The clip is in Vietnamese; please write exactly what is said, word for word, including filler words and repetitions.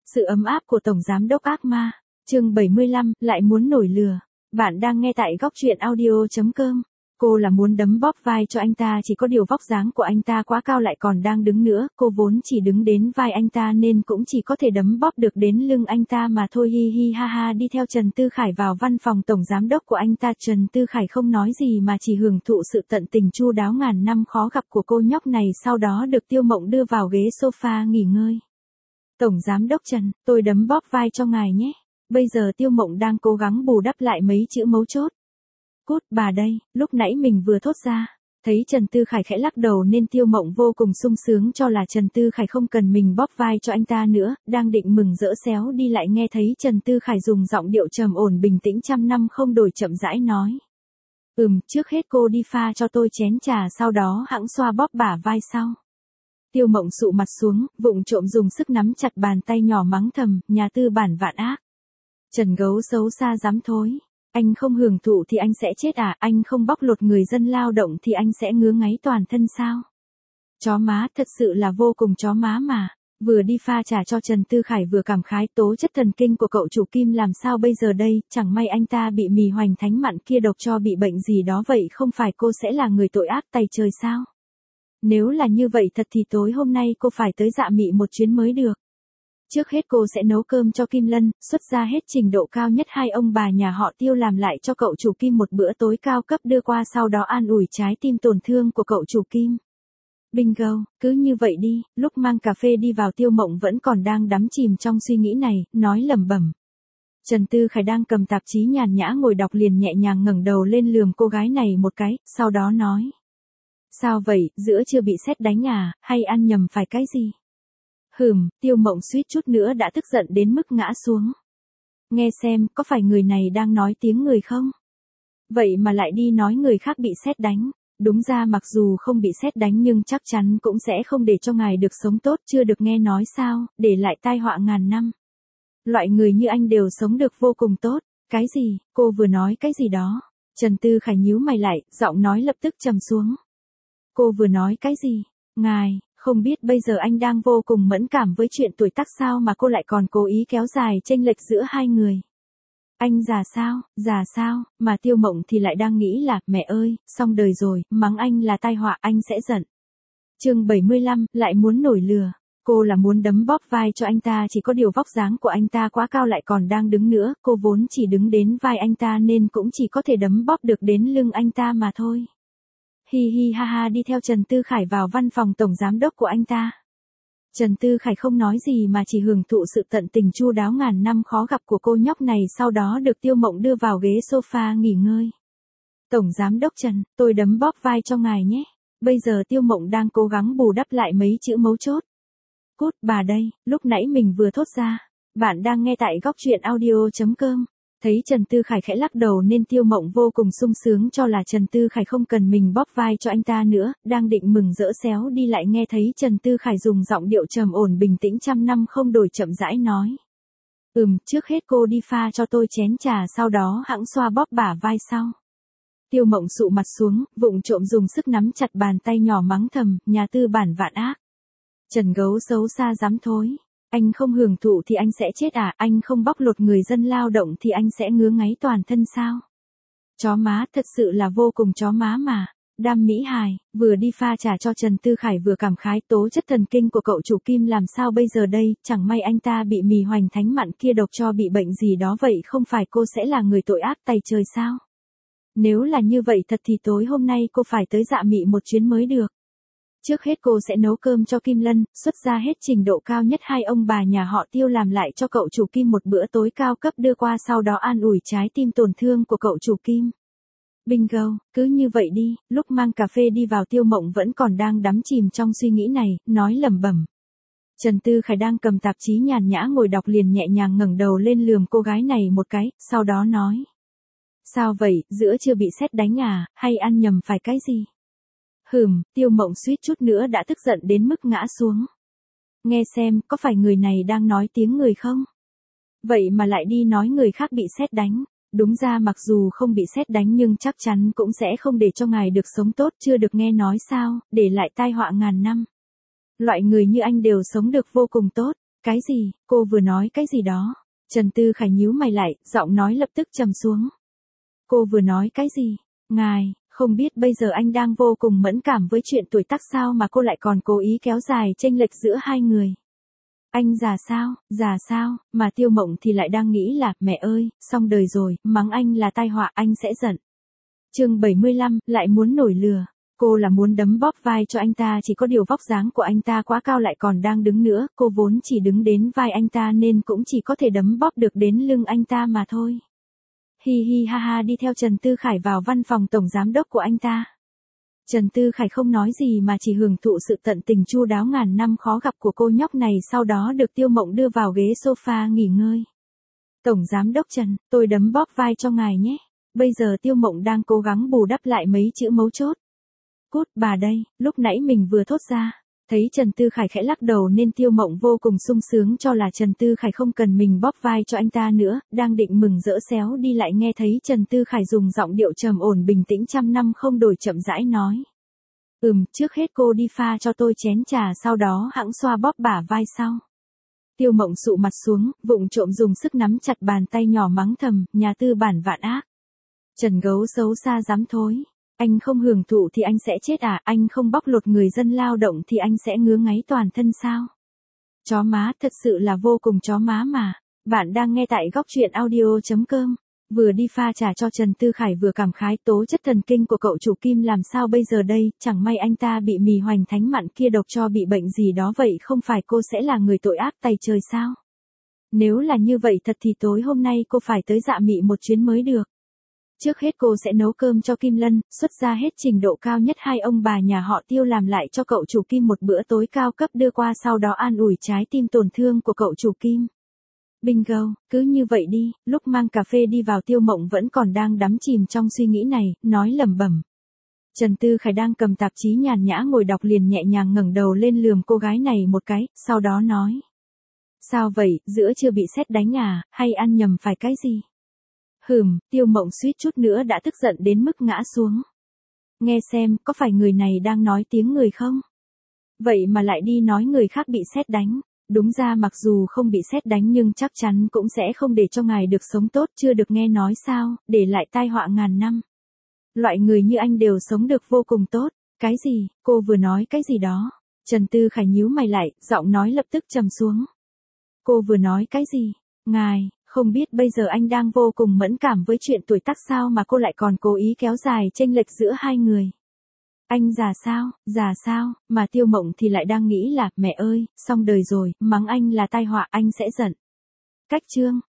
Sự ấm áp của Tổng Giám đốc ác ma. Chương bảy mươi lăm, lại muốn nổi lửa. Bạn đang nghe tại góc truyện audio chấm com. Cô là muốn đấm bóp vai cho anh ta, chỉ có điều vóc dáng của anh ta quá cao lại còn đang đứng nữa, cô vốn chỉ đứng đến vai anh ta nên cũng chỉ có thể đấm bóp được đến lưng anh ta mà thôi. Hi hi ha ha. Đi theo Trần Tư Khải vào văn phòng tổng giám đốc của anh ta, Trần Tư Khải không nói gì mà chỉ hưởng thụ sự tận tình chu đáo ngàn năm khó gặp của cô nhóc này, sau đó được Tiêu Mộng đưa vào ghế sofa nghỉ ngơi. Tổng giám đốc Trần, tôi đấm bóp vai cho ngài nhé. Bây giờ Tiêu Mộng đang cố gắng bù đắp lại mấy chữ mấu chốt. Cút bà đây, lúc nãy mình vừa thốt ra. Thấy Trần Tư Khải khẽ lắc đầu nên Tiêu Mộng vô cùng sung sướng cho là Trần Tư Khải không cần mình bóp vai cho anh ta nữa, đang định mừng rỡ xéo đi lại nghe thấy Trần Tư Khải dùng giọng điệu trầm ổn bình tĩnh trăm năm không đổi chậm rãi nói. Ừm, trước hết cô đi pha cho tôi chén trà, sau đó hẵng xoa bóp bả vai sau. Tiêu Mộng sụ mặt xuống, vụng trộm dùng sức nắm chặt bàn tay nhỏ mắng thầm, nhà tư bản vạn ác. Trần gấu xấu xa dám thối. Anh không hưởng thụ thì anh sẽ chết à, anh không bóc lột người dân lao động thì anh sẽ ngứa ngáy toàn thân sao? Chó má, thật sự là vô cùng chó má mà. Vừa đi pha trà cho Trần Tư Khải vừa cảm khái tố chất thần kinh của cậu chủ Kim làm sao bây giờ đây, chẳng may anh ta bị mì hoành thánh mặn kia độc cho bị bệnh gì đó, vậy không phải cô sẽ là người tội ác tày trời sao? Nếu là như vậy thật thì tối hôm nay cô phải tới Dạ Mị một chuyến mới được. Trước hết cô sẽ nấu cơm cho Kim Lân, xuất ra hết trình độ cao nhất hai ông bà nhà họ Tiêu làm lại cho cậu chủ Kim một bữa tối cao cấp đưa qua, sau đó an ủi trái tim tổn thương của cậu chủ Kim. Bingo, cứ như vậy đi. Lúc mang cà phê đi vào, Tiêu Mộng vẫn còn đang đắm chìm trong suy nghĩ này, nói lẩm bẩm. Trần Tư Khải đang cầm tạp chí nhàn nhã ngồi đọc liền nhẹ nhàng ngẩng đầu lên lườm cô gái này một cái, sau đó nói. Sao vậy, giữa chưa bị sét đánh à, hay ăn nhầm phải cái gì? Hừm, Tiêu Mộng suýt chút nữa đã tức giận đến mức ngã xuống. Nghe xem, có phải người này đang nói tiếng người không? Vậy mà lại đi nói người khác bị sét đánh. Đúng ra mặc dù không bị sét đánh nhưng chắc chắn cũng sẽ không để cho ngài được sống tốt, chưa được nghe nói sao, để lại tai họa ngàn năm. Loại người như anh đều sống được vô cùng tốt. Cái gì, cô vừa nói cái gì đó? Trần Tư Khải nhíu mày lại, giọng nói lập tức trầm xuống. Cô vừa nói cái gì? Ngài, không biết bây giờ anh đang vô cùng mẫn cảm với chuyện tuổi tác sao mà cô lại còn cố ý kéo dài chênh lệch giữa hai người. Anh già sao, già sao, mà Tiêu Mộng thì lại đang nghĩ là, mẹ ơi, xong đời rồi, mắng anh là tai họa, anh sẽ giận. Chương bảy mươi lăm, lại muốn nổi lửa. Cô là muốn đấm bóp vai cho anh ta, chỉ có điều vóc dáng của anh ta quá cao lại còn đang đứng nữa, cô vốn chỉ đứng đến vai anh ta nên cũng chỉ có thể đấm bóp được đến lưng anh ta mà thôi. Hi hi ha ha. Đi theo Trần Tư Khải vào văn phòng tổng giám đốc của anh ta. Trần Tư Khải không nói gì mà chỉ hưởng thụ sự tận tình chu đáo ngàn năm khó gặp của cô nhóc này, sau đó được Tiêu Mộng đưa vào ghế sofa nghỉ ngơi. Tổng giám đốc Trần, tôi đấm bóp vai cho ngài nhé. Bây giờ Tiêu Mộng đang cố gắng bù đắp lại mấy chữ mấu chốt. Cút bà đây, lúc nãy mình vừa thốt ra. Bạn đang nghe tại góc truyện audio chấm com. Thấy Trần Tư Khải khẽ lắc đầu nên Tiêu Mộng vô cùng sung sướng cho là Trần Tư Khải không cần mình bóp vai cho anh ta nữa, đang định mừng rỡ xéo đi lại nghe thấy Trần Tư Khải dùng giọng điệu trầm ổn bình tĩnh trăm năm không đổi chậm rãi nói. Ừm, trước hết cô đi pha cho tôi chén trà, sau đó hẵng xoa bóp bả vai sau. Tiêu Mộng sụ mặt xuống, vụng trộm dùng sức nắm chặt bàn tay nhỏ mắng thầm, nhà tư bản vạn ác. Trần gấu xấu xa dám thối. Anh không hưởng thụ thì anh sẽ chết à, anh không bóc lột người dân lao động thì anh sẽ ngứa ngáy toàn thân sao? Chó má, thật sự là vô cùng chó má mà. Đam mỹ hài, vừa đi pha trà cho Trần Tư Khải vừa cảm khái tố chất thần kinh của cậu chủ Kim làm sao bây giờ đây, chẳng may anh ta bị mì hoành thánh mặn kia độc cho bị bệnh gì đó, vậy không phải cô sẽ là người tội ác tày trời sao? Nếu là như vậy thật thì tối hôm nay cô phải tới Dạ Mị một chuyến mới được. Trước hết cô sẽ nấu cơm cho Kim Lân, xuất ra hết trình độ cao nhất hai ông bà nhà họ Tiêu làm lại cho cậu chủ Kim một bữa tối cao cấp đưa qua, sau đó an ủi trái tim tổn thương của cậu chủ Kim. Bingo, cứ như vậy đi. Lúc mang cà phê đi vào, Tiêu Mộng vẫn còn đang đắm chìm trong suy nghĩ này, nói lẩm bẩm. Trần Tư Khải đang cầm tạp chí nhàn nhã ngồi đọc liền nhẹ nhàng ngẩng đầu lên lườm cô gái này một cái, sau đó nói. Sao vậy, giữa chưa bị sét đánh à, hay ăn nhầm phải cái gì? Hừm, Tiêu Mộng suýt chút nữa đã tức giận đến mức ngã xuống. Nghe xem, có phải người này đang nói tiếng người không? Vậy mà lại đi nói người khác bị sét đánh. Đúng ra mặc dù không bị sét đánh nhưng chắc chắn cũng sẽ không để cho ngài được sống tốt, chưa được nghe nói sao, để lại tai họa ngàn năm. Loại người như anh đều sống được vô cùng tốt. Cái gì, cô vừa nói cái gì đó? Trần Tư Khải nhíu mày lại, giọng nói lập tức trầm xuống. Cô vừa nói cái gì? Ngài, không biết bây giờ anh đang vô cùng mẫn cảm với chuyện tuổi tác sao mà cô lại còn cố ý kéo dài chênh lệch giữa hai người. Anh già sao, già sao, mà Tiêu Mộng thì lại đang nghĩ là, mẹ ơi, xong đời rồi, mắng anh là tai họa, anh sẽ giận. Chương bảy mươi lăm, lại muốn nổi lừa. Cô là muốn đấm bóp vai cho anh ta, chỉ có điều vóc dáng của anh ta quá cao lại còn đang đứng nữa, cô vốn chỉ đứng đến vai anh ta nên cũng chỉ có thể đấm bóp được đến lưng anh ta mà thôi. Hi hi ha ha đi theo Trần Tư Khải vào văn phòng tổng giám đốc của anh ta. Trần Tư Khải không nói gì mà chỉ hưởng thụ sự tận tình chu đáo ngàn năm khó gặp của cô nhóc này, sau đó được Tiêu Mộng đưa vào ghế sofa nghỉ ngơi. Tổng giám đốc Trần, tôi đấm bóp vai cho ngài nhé. Bây giờ Tiêu Mộng đang cố gắng bù đắp lại mấy chữ mấu chốt. Cút bà đây, lúc nãy mình vừa thốt ra. Thấy Trần Tư Khải khẽ lắc đầu nên Tiêu Mộng vô cùng sung sướng cho là Trần Tư Khải không cần mình bóp vai cho anh ta nữa, đang định mừng rỡ xéo đi lại nghe thấy Trần Tư Khải dùng giọng điệu trầm ổn bình tĩnh trăm năm không đổi chậm rãi nói. Ừm, trước hết cô đi pha cho tôi chén trà sau đó hẵng xoa bóp bả vai sau. Tiêu Mộng sụ mặt xuống, vụng trộm dùng sức nắm chặt bàn tay nhỏ mắng thầm, nhà tư bản vạn ác. Trần gấu xấu xa dám thối. Anh không hưởng thụ thì anh sẽ chết à, anh không bóc lột người dân lao động thì anh sẽ ngứa ngáy toàn thân sao? Chó má, thật sự là vô cùng chó má mà. Bạn đang nghe tại góc truyện audio chấm com. Vừa đi pha trà cho Trần Tư Khải vừa cảm khái tố chất thần kinh của cậu chủ Kim làm sao bây giờ đây, chẳng may anh ta bị mì hoành thánh mặn kia độc cho bị bệnh gì đó vậy không phải cô sẽ là người tội ác tày trời sao? Nếu là như vậy thật thì tối hôm nay cô phải tới Dạ Mị một chuyến mới được. Trước hết cô sẽ nấu cơm cho Kim Lân, xuất ra hết trình độ cao nhất hai ông bà nhà họ Tiêu làm lại cho cậu chủ Kim một bữa tối cao cấp đưa qua sau đó an ủi trái tim tổn thương của cậu chủ Kim. Bingo, cứ như vậy đi, lúc mang cà phê đi vào Tiêu Mộng vẫn còn đang đắm chìm trong suy nghĩ này, nói lẩm bẩm. Trần Tư Khải đang cầm tạp chí nhàn nhã ngồi đọc liền nhẹ nhàng ngẩng đầu lên lườm cô gái này một cái, sau đó nói. Sao vậy, giữa chưa bị sét đánh à, hay ăn nhầm phải cái gì? Hừm, Tiêu Mộng suýt chút nữa đã tức giận đến mức ngã xuống. Nghe xem, có phải người này đang nói tiếng người không? Vậy mà lại đi nói người khác bị sét đánh. Đúng ra mặc dù không bị sét đánh nhưng chắc chắn cũng sẽ không để cho ngài được sống tốt, chưa được nghe nói sao, để lại tai họa ngàn năm. Loại người như anh đều sống được vô cùng tốt. Cái gì, cô vừa nói cái gì đó? Trần Tư Khải nhíu mày lại, giọng nói lập tức trầm xuống. Cô vừa nói cái gì? Ngài, không biết bây giờ anh đang vô cùng mẫn cảm với chuyện tuổi tác sao mà cô lại còn cố ý kéo dài chênh lệch giữa hai người. Anh già sao, già sao, mà Tiêu Mộng thì lại đang nghĩ là, mẹ ơi, xong đời rồi, mắng anh là tai họa, anh sẽ giận. Cách chương.